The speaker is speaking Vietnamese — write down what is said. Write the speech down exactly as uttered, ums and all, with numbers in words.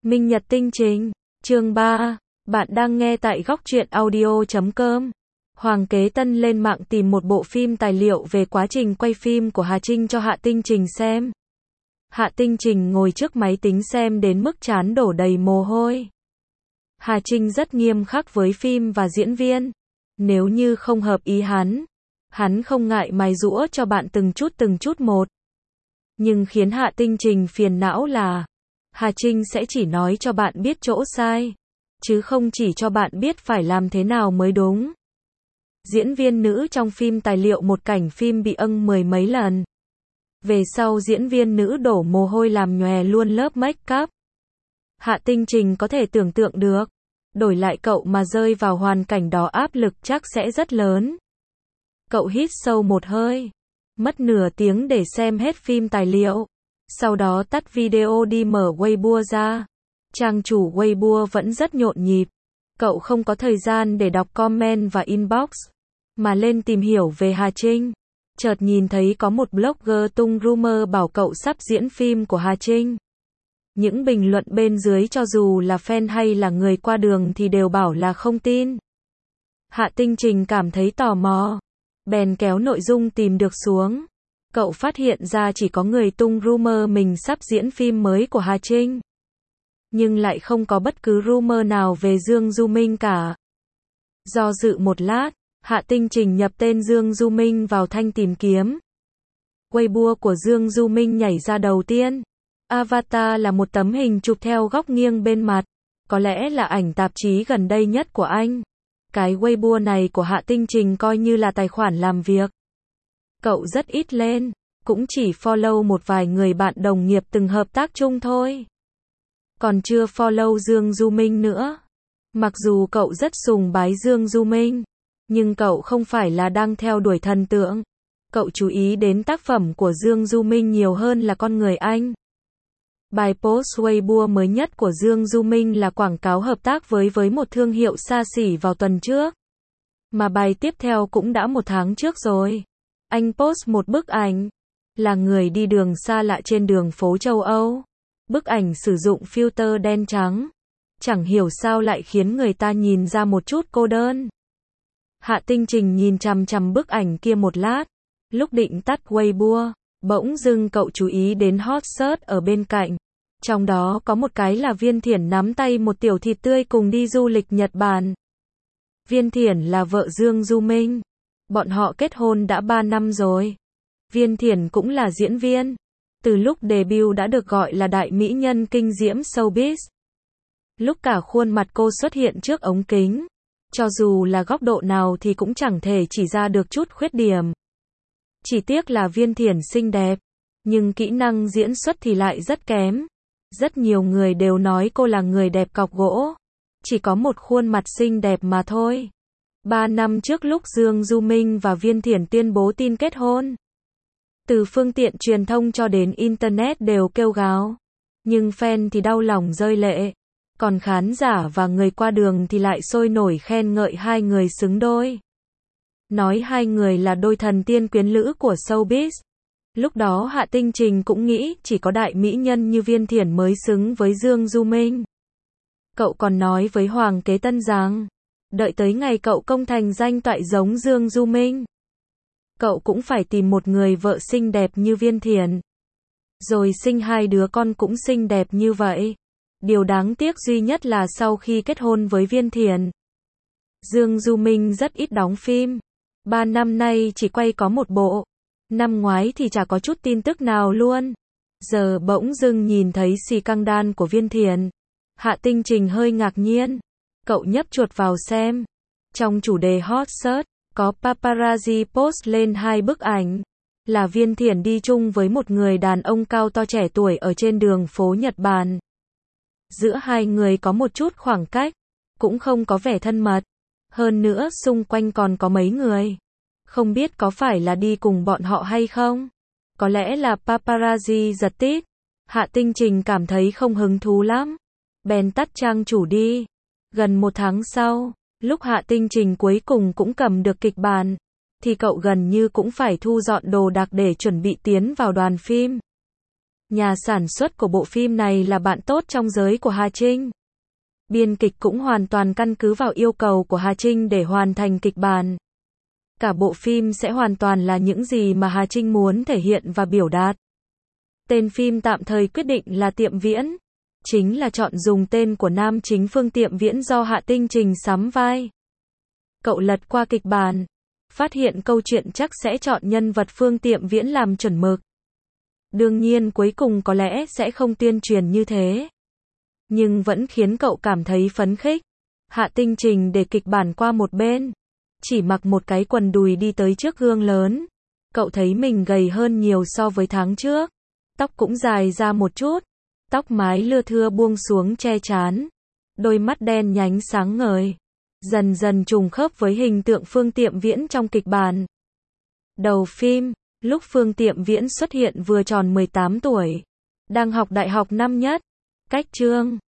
Minh Nhật Tinh Trình, chương ba, bạn đang nghe tại góc truyện audio chấm com. Hoàng Kế Tân lên mạng tìm một bộ phim tài liệu về quá trình quay phim của Hà Trinh cho Hạ Tinh Trình xem. Hạ Tinh Trình ngồi trước máy tính xem đến mức trán đổ đầy mồ hôi. Hà Trinh rất nghiêm khắc với phim và diễn viên. Nếu như không hợp ý hắn, hắn không ngại mài giũa cho bạn từng chút từng chút một. Nhưng khiến Hạ Tinh Trình phiền não là Hà Trinh sẽ chỉ nói cho bạn biết chỗ sai, chứ không chỉ cho bạn biết phải làm thế nào mới đúng. Diễn viên nữ trong phim tài liệu một cảnh phim bị âng mười mấy lần. Về sau diễn viên nữ đổ mồ hôi làm nhòe luôn lớp make up. Hạ Tinh Trình có thể tưởng tượng được, đổi lại cậu mà rơi vào hoàn cảnh đó áp lực chắc sẽ rất lớn. Cậu hít sâu một hơi, mất nửa tiếng để xem hết phim tài liệu. Sau đó tắt video đi mở Weibo ra. Trang chủ Weibo vẫn rất nhộn nhịp. Cậu không có thời gian để đọc comment và inbox, mà lên tìm hiểu về Hà Trinh. Chợt nhìn thấy có một blogger tung rumor bảo cậu sắp diễn phim của Hà Trinh. Những bình luận bên dưới cho dù là fan hay là người qua đường thì đều bảo là không tin. Hạ Tinh Trình cảm thấy tò mò, bèn kéo nội dung tìm được xuống. Cậu phát hiện ra chỉ có người tung rumor mình sắp diễn phim mới của Hà Trinh, nhưng lại không có bất cứ rumor nào về Dương Du Minh cả. Do dự một lát, Hạ Tinh Trình nhập tên Dương Du Minh vào thanh tìm kiếm. Weibo của Dương Du Minh nhảy ra đầu tiên. Avatar là một tấm hình chụp theo góc nghiêng bên mặt, có lẽ là ảnh tạp chí gần đây nhất của anh. Cái Weibo này của Hạ Tinh Trình coi như là tài khoản làm việc. Cậu rất ít lên, cũng chỉ follow một vài người bạn đồng nghiệp từng hợp tác chung thôi. Còn chưa follow Dương Du Minh nữa. Mặc dù cậu rất sùng bái Dương Du Minh, nhưng cậu không phải là đang theo đuổi thần tượng. Cậu chú ý đến tác phẩm của Dương Du Minh nhiều hơn là con người anh. Bài post Weibo mới nhất của Dương Du Minh là quảng cáo hợp tác với với một thương hiệu xa xỉ vào tuần trước. Mà bài tiếp theo cũng đã một tháng trước rồi. Anh post một bức ảnh, là người đi đường xa lạ trên đường phố châu Âu. Bức ảnh sử dụng filter đen trắng. Chẳng hiểu sao lại khiến người ta nhìn ra một chút cô đơn. Hạ Tinh Trình nhìn chằm chằm bức ảnh kia một lát. Lúc định tắt Weibo, bỗng dưng cậu chú ý đến hot search ở bên cạnh. Trong đó có một cái là Viên Thiển nắm tay một tiểu thịt tươi cùng đi du lịch Nhật Bản. Viên Thiển là vợ Dương Du Minh. Bọn họ kết hôn đã ba năm rồi. Viên Thiển cũng là diễn viên. Từ lúc debut đã được gọi là đại mỹ nhân kinh diễm showbiz. Lúc cả khuôn mặt cô xuất hiện trước ống kính, cho dù là góc độ nào thì cũng chẳng thể chỉ ra được chút khuyết điểm. Chỉ tiếc là Viên Thiển xinh đẹp, nhưng kỹ năng diễn xuất thì lại rất kém. Rất nhiều người đều nói cô là người đẹp cọc gỗ. Chỉ có một khuôn mặt xinh đẹp mà thôi. Ba năm trước lúc Dương Du Minh và Viên Thiển tuyên bố tin kết hôn, từ phương tiện truyền thông cho đến Internet đều kêu gào. Nhưng fan thì đau lòng rơi lệ. Còn khán giả và người qua đường thì lại sôi nổi khen ngợi hai người xứng đôi. Nói hai người là đôi thần tiên quyến lữ của showbiz. Lúc đó Hạ Tinh Trình cũng nghĩ chỉ có đại mỹ nhân như Viên Thiển mới xứng với Dương Du Minh. Cậu còn nói với Hoàng Kế Tân rằng, đợi tới ngày cậu công thành danh toại giống Dương Du Minh, cậu cũng phải tìm một người vợ xinh đẹp như Viên Thiển. Rồi sinh hai đứa con cũng xinh đẹp như vậy. Điều đáng tiếc duy nhất là sau khi kết hôn với Viên Thiển, Dương Du Minh rất ít đóng phim. Ba năm nay chỉ quay có một bộ. Năm ngoái thì chả có chút tin tức nào luôn. Giờ bỗng dưng nhìn thấy xì căng đan của Viên Thiển. Hạ Tinh Trình hơi ngạc nhiên. Cậu nhấp chuột vào xem. Trong chủ đề hot search, có paparazzi post lên hai bức ảnh. Là Viên Thiển đi chung với một người đàn ông cao to trẻ tuổi ở trên đường phố Nhật Bản. Giữa hai người có một chút khoảng cách, cũng không có vẻ thân mật. Hơn nữa xung quanh còn có mấy người. Không biết có phải là đi cùng bọn họ hay không? Có lẽ là paparazzi giật tít. Hạ Tinh Trình cảm thấy không hứng thú lắm. Bèn tắt trang chủ đi. Gần một tháng sau, lúc Hạ Tinh Trình cuối cùng cũng cầm được kịch bản, thì cậu gần như cũng phải thu dọn đồ đạc để chuẩn bị tiến vào đoàn phim. Nhà sản xuất của bộ phim này là bạn tốt trong giới của Hà Trinh. Biên kịch cũng hoàn toàn căn cứ vào yêu cầu của Hà Trinh để hoàn thành kịch bản. Cả bộ phim sẽ hoàn toàn là những gì mà Hà Trinh muốn thể hiện và biểu đạt. Tên phim tạm thời quyết định là Tiệm Viễn. Chính là chọn dùng tên của nam chính Phương Tiệm Viễn do Hạ Tinh Trình sắm vai. Cậu lật qua kịch bản, phát hiện câu chuyện chắc sẽ chọn nhân vật Phương Tiệm Viễn làm chuẩn mực. Đương nhiên cuối cùng có lẽ sẽ không tuyên truyền như thế. Nhưng vẫn khiến cậu cảm thấy phấn khích. Hạ Tinh Trình để kịch bản qua một bên. Chỉ mặc một cái quần đùi đi tới trước gương lớn. Cậu thấy mình gầy hơn nhiều so với tháng trước. Tóc cũng dài ra một chút. Tóc mái lưa thưa buông xuống che trán. Đôi mắt đen nhánh sáng ngời. Dần dần trùng khớp với hình tượng Phương Tiệm Viễn trong kịch bản. Đầu phim, lúc Phương Tiệm Viễn xuất hiện vừa tròn mười tám tuổi. Đang học đại học năm nhất. Cách chương